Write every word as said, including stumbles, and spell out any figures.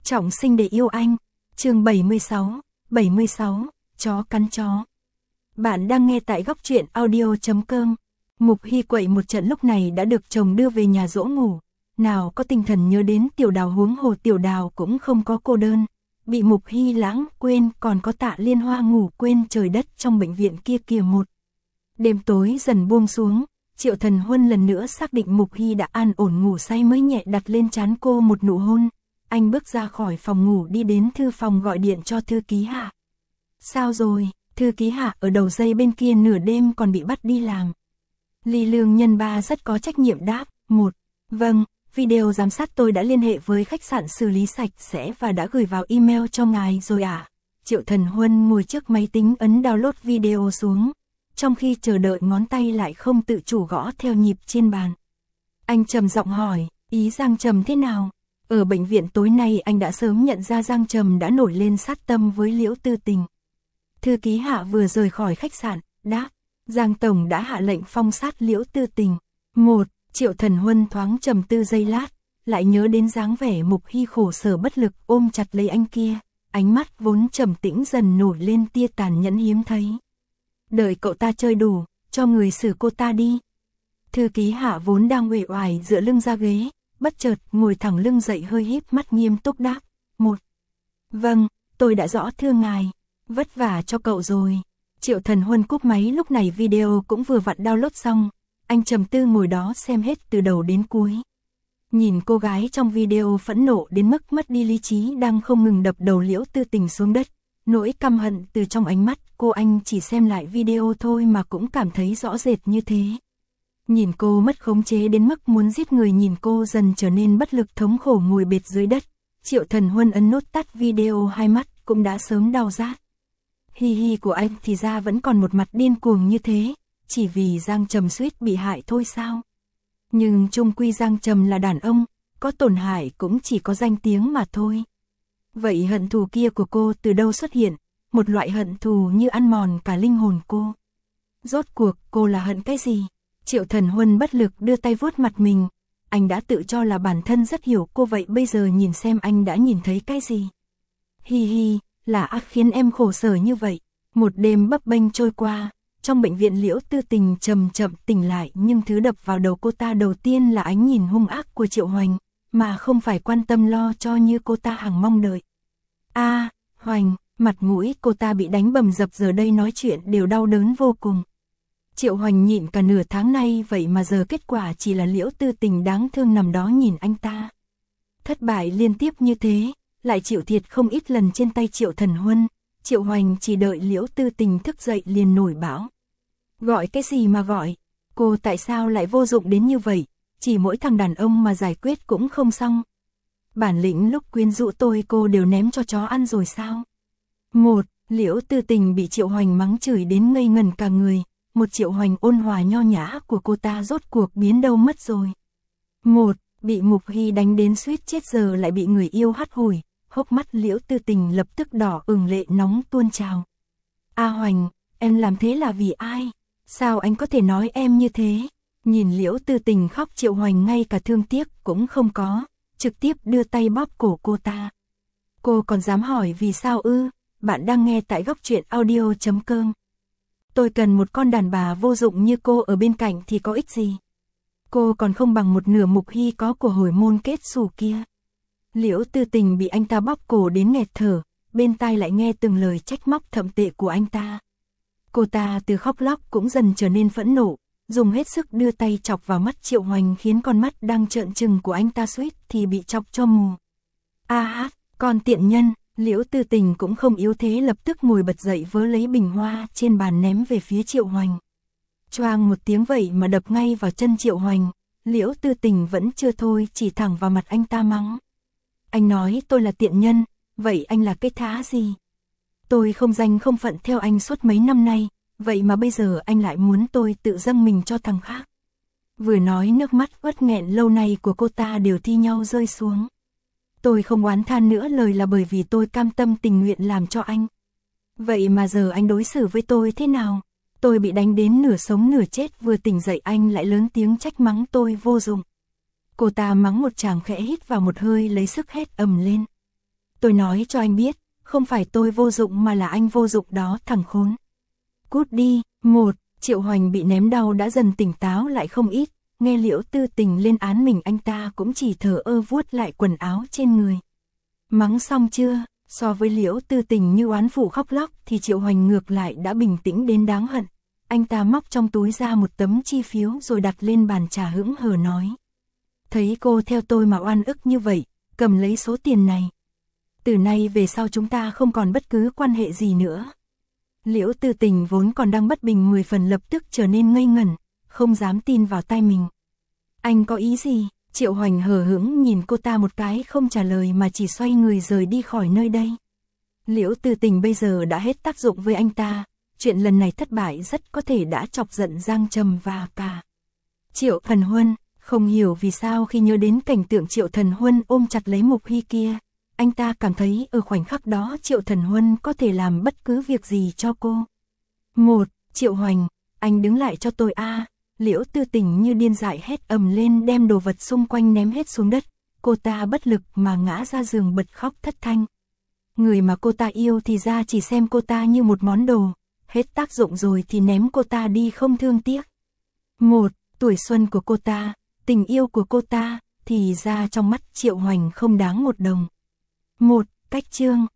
Trọng sinh để yêu anh. Chương bảy mươi sáu, bảy mươi sáu, chó cắn chó. Bạn đang nghe tại góc truyện audio chấm com. Mục Hy quậy một trận lúc này đã được chồng đưa về nhà dỗ ngủ. Nào có tinh thần nhớ đến Tiểu Đào, huống hồ Tiểu Đào cũng không có cô đơn. Bị Mục Hy lãng quên, còn có Tạ Liên Hoa ngủ quên trời đất trong bệnh viện kia kìa một. Đêm tối dần buông xuống, Triệu Thần Huân lần nữa xác định Mục Hy đã an ổn ngủ say mới nhẹ đặt lên trán cô một nụ hôn. Anh bước ra khỏi phòng ngủ đi đến thư phòng gọi điện cho thư ký Hạ. Sao rồi? Thư ký Hạ ở đầu dây bên kia nửa đêm còn bị bắt đi làm. Ly Lương Nhân Ba rất có trách nhiệm đáp. Một. Vâng, video giám sát tôi đã liên hệ với khách sạn xử lý sạch sẽ và đã gửi vào email cho ngài rồi ạ. À? Triệu Thần Huân ngồi trước máy tính ấn download video xuống. Trong khi chờ đợi ngón tay lại không tự chủ gõ theo nhịp trên bàn. Anh trầm giọng hỏi, ý Giang Trầm thế nào? Ở bệnh viện tối nay anh đã sớm nhận ra Giang Trầm đã nổi lên sát tâm với Liễu Tư Tình. Thư ký Hạ vừa rời khỏi khách sạn, đáp, Giang Tổng đã hạ lệnh phong sát Liễu Tư Tình. Một, Triệu Thần Huân thoáng trầm tư giây lát, lại nhớ đến dáng vẻ Mục Hy khổ sở bất lực ôm chặt lấy anh kia, ánh mắt vốn trầm tĩnh dần nổi lên tia tàn nhẫn hiếm thấy. Đợi cậu ta chơi đủ, cho người xử cô ta đi. Thư ký Hạ vốn đang uể oải dựa lưng ra ghế, bất chợt ngồi thẳng lưng dậy hơi híp mắt nghiêm túc đáp. Một. Vâng, tôi đã rõ thưa ngài. Vất vả cho cậu rồi. Triệu Thần Huân cúp máy, lúc này video cũng vừa vặn download xong. Anh trầm tư ngồi đó xem hết từ đầu đến cuối. Nhìn cô gái trong video phẫn nộ đến mức mất đi lý trí đang không ngừng đập đầu Liễu Tư Tình xuống đất. Nỗi căm hận từ trong ánh mắt cô, anh chỉ xem lại video thôi mà cũng cảm thấy rõ rệt như thế. Nhìn cô mất khống chế đến mức muốn giết người, nhìn cô dần trở nên bất lực thống khổ ngồi bệt dưới đất. Triệu Thần Huân ấn nút tắt video, hai mắt cũng đã sớm đau rát. Hi hi của anh thì ra vẫn còn một mặt điên cuồng như thế, chỉ vì Giang Trầm suýt bị hại thôi sao? Nhưng chung quy Giang Trầm là đàn ông, có tổn hại cũng chỉ có danh tiếng mà thôi. Vậy hận thù kia của cô từ đâu xuất hiện? Một loại hận thù như ăn mòn cả linh hồn cô. Rốt cuộc cô là hận cái gì? Triệu Thần Huân bất lực đưa tay vuốt mặt mình. Anh đã tự cho là bản thân rất hiểu cô, vậy bây giờ nhìn xem anh đã nhìn thấy cái gì? Hi hi, là ác khiến em khổ sở như vậy. Một đêm bấp bênh trôi qua, trong bệnh viện Liễu Tư Tình chậm chậm tỉnh lại, nhưng thứ đập vào đầu cô ta đầu tiên là ánh nhìn hung ác của Triệu Hoành, mà không phải quan tâm lo cho như cô ta hằng mong đợi. A, à, Hoành, mặt mũi cô ta bị đánh bầm dập, giờ đây nói chuyện đều đau đớn vô cùng. Triệu Hoành nhịn cả nửa tháng nay, vậy mà giờ kết quả chỉ là Liễu Tư Tình đáng thương nằm đó nhìn anh ta. Thất bại liên tiếp như thế, lại chịu thiệt không ít lần trên tay Triệu Thần Huân. Triệu Hoành chỉ đợi Liễu Tư Tình thức dậy liền nổi bão. Gọi cái gì mà gọi? Cô tại sao lại vô dụng đến như vậy? Chỉ mỗi thằng đàn ông mà giải quyết cũng không xong. Bản lĩnh lúc quyến rũ tôi cô đều ném cho chó ăn rồi sao? Một, Liễu Tư Tình bị Triệu Hoành mắng chửi đến ngây ngẩn cả người. Một Triệu Hoành ôn hòa nho nhã của cô ta rốt cuộc biến đâu mất rồi. Một, bị Mục Hy đánh đến suýt chết, giờ lại bị người yêu hắt hủi. Hốc mắt Liễu Tư Tình lập tức đỏ ửng, lệ nóng tuôn trào. A Hoành, em làm thế là vì ai? Sao anh có thể nói em như thế? Nhìn Liễu Tư Tình khóc, Triệu Hoành ngay cả thương tiếc cũng không có, trực tiếp đưa tay bóp cổ cô ta. Cô còn dám hỏi vì sao ư? Bạn đang nghe tại góc truyện audio chấm com. Tôi cần một con đàn bà vô dụng như cô ở bên cạnh thì có ích gì? Cô còn không bằng một nửa Mục Hy có của hồi môn kết xù kia. Liễu Tư Tình bị anh ta bóp cổ đến nghẹt thở, bên tai lại nghe từng lời trách móc thậm tệ của anh ta. Cô ta từ khóc lóc cũng dần trở nên phẫn nộ, dùng hết sức đưa tay chọc vào mắt Triệu Hoành, khiến con mắt đang trợn trừng của anh ta suýt thì bị chọc cho mù. A hát, con tiện nhân! Liễu Tư Tình cũng không yếu thế, lập tức ngồi bật dậy vớ lấy bình hoa trên bàn ném về phía Triệu Hoành. Choang một tiếng vậy mà đập ngay vào chân Triệu Hoành. Liễu Tư Tình vẫn chưa thôi, chỉ thẳng vào mặt anh ta mắng. Anh nói tôi là tiện nhân, vậy anh là cái thá gì? Tôi không danh không phận theo anh suốt mấy năm nay, vậy mà bây giờ anh lại muốn tôi tự dâng mình cho thằng khác. Vừa nói nước mắt uất nghẹn lâu nay của cô ta đều thi nhau rơi xuống. Tôi không oán than nữa lời là bởi vì tôi cam tâm tình nguyện làm cho anh. Vậy mà giờ anh đối xử với tôi thế nào? Tôi bị đánh đến nửa sống nửa chết, vừa tỉnh dậy anh lại lớn tiếng trách mắng tôi vô dụng. Cô ta mắng một tràng khẽ, hít vào một hơi lấy sức hét ầm lên. Tôi nói cho anh biết, không phải tôi vô dụng mà là anh vô dụng đó thằng khốn. Cút đi. Một, Triệu Hoành bị ném đau đã dần tỉnh táo lại không ít, nghe Liễu Tư Tình lên án mình anh ta cũng chỉ thở ơ vuốt lại quần áo trên người. Mắng xong chưa? So với Liễu Tư Tình như oán phụ khóc lóc thì Triệu Hoành ngược lại đã bình tĩnh đến đáng hận. Anh ta móc trong túi ra một tấm chi phiếu rồi đặt lên bàn trà hững hờ nói. Thấy cô theo tôi mà oan ức như vậy, cầm lấy số tiền này. Từ nay về sau chúng ta không còn bất cứ quan hệ gì nữa. Liễu Tư Tình vốn còn đang bất bình mười phần lập tức trở nên ngây ngẩn, không dám tin vào tai mình. Anh có ý gì? Triệu Hoành hờ hững nhìn cô ta một cái không trả lời mà chỉ xoay người rời đi khỏi nơi đây. Liễu Tư Tình bây giờ đã hết tác dụng với anh ta, chuyện lần này thất bại rất có thể đã chọc giận Giang Trầm và cả Triệu Thần Huân. Không hiểu vì sao khi nhớ đến cảnh tượng Triệu Thần Huân ôm chặt lấy Mục Hy kia, anh ta cảm thấy ở khoảnh khắc đó Triệu Thần Huân có thể làm bất cứ việc gì cho cô. Một, Triệu Hoành, anh đứng lại cho tôi a. Liễu Tư Tình như điên dại hét ầm lên đem đồ vật xung quanh ném hết xuống đất, cô ta bất lực mà ngã ra giường bật khóc thất thanh. Người mà cô ta yêu thì ra chỉ xem cô ta như một món đồ, hết tác dụng rồi thì ném cô ta đi không thương tiếc. Một, tuổi xuân của cô ta, tình yêu của cô ta, thì ra trong mắt Triệu Hoành không đáng một đồng. Một, cách chương.